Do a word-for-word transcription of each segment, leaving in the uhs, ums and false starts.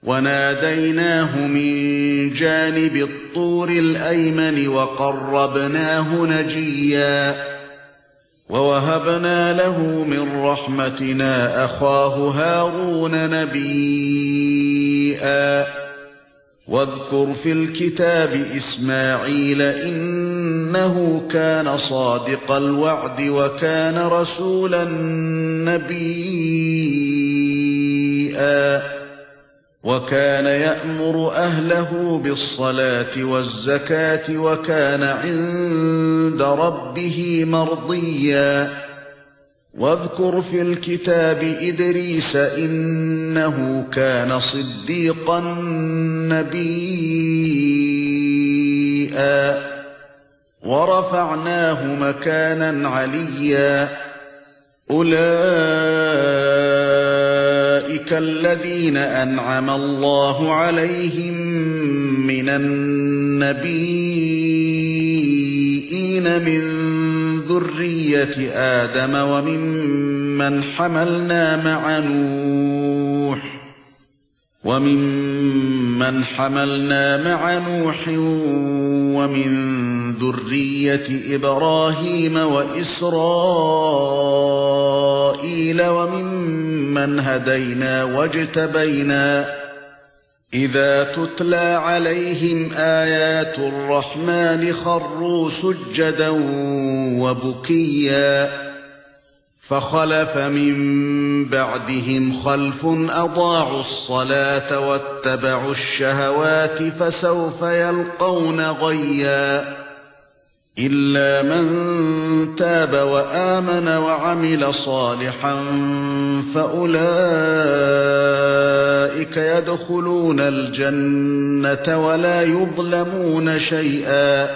وناديناه من جانب الطور الأيمن وقربناه نجيا ووهبنا له من رحمتنا أخاه هارون نبيا واذكر في الكتاب إسماعيل إنه كان صادق الوعد وكان رسولا نبيا وكان يأمر أهله بالصلاة والزكاة وكان عند ربه مرضيا واذكر في الكتاب إدريس إنه كان صديقا نبيا ورفعناه مكانا عليا أولئك الذين أنعم الله عليهم من النبيين من ذرية آدم وممن حملنا مع نوح وممن حملنا مع نوح ومن ذرية إبراهيم وإسرائيل وممن هدينا واجتبينا إذا تتلى عليهم آيات الرحمن خروا سجدا وبكيا فخلف من بعدهم خلف أضاعوا الصلاة واتبعوا الشهوات فسوف يلقون غيا إلا من تاب وآمن وعمل صالحا فأولئك يدخلون الجنة ولا يظلمون شيئا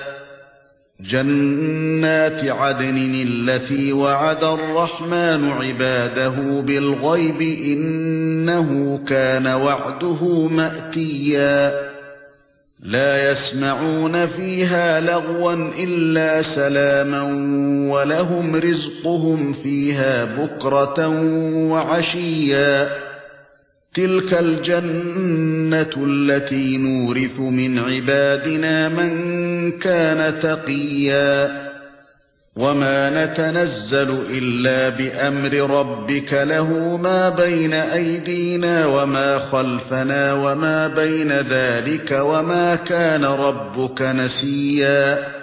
جنات عدن التي وعد الرحمن عباده بالغيب إنه كان وعده مأتيا لا يسمعون فيها لغوا إلا سلاما ولهم رزقهم فيها بكرة وعشيا تلك الجنة التي نورث من عبادنا من كان تقيا وما نتنزل إلا بأمر ربك له ما بين أيدينا وما خلفنا وما بين ذلك وما كان ربك نسيا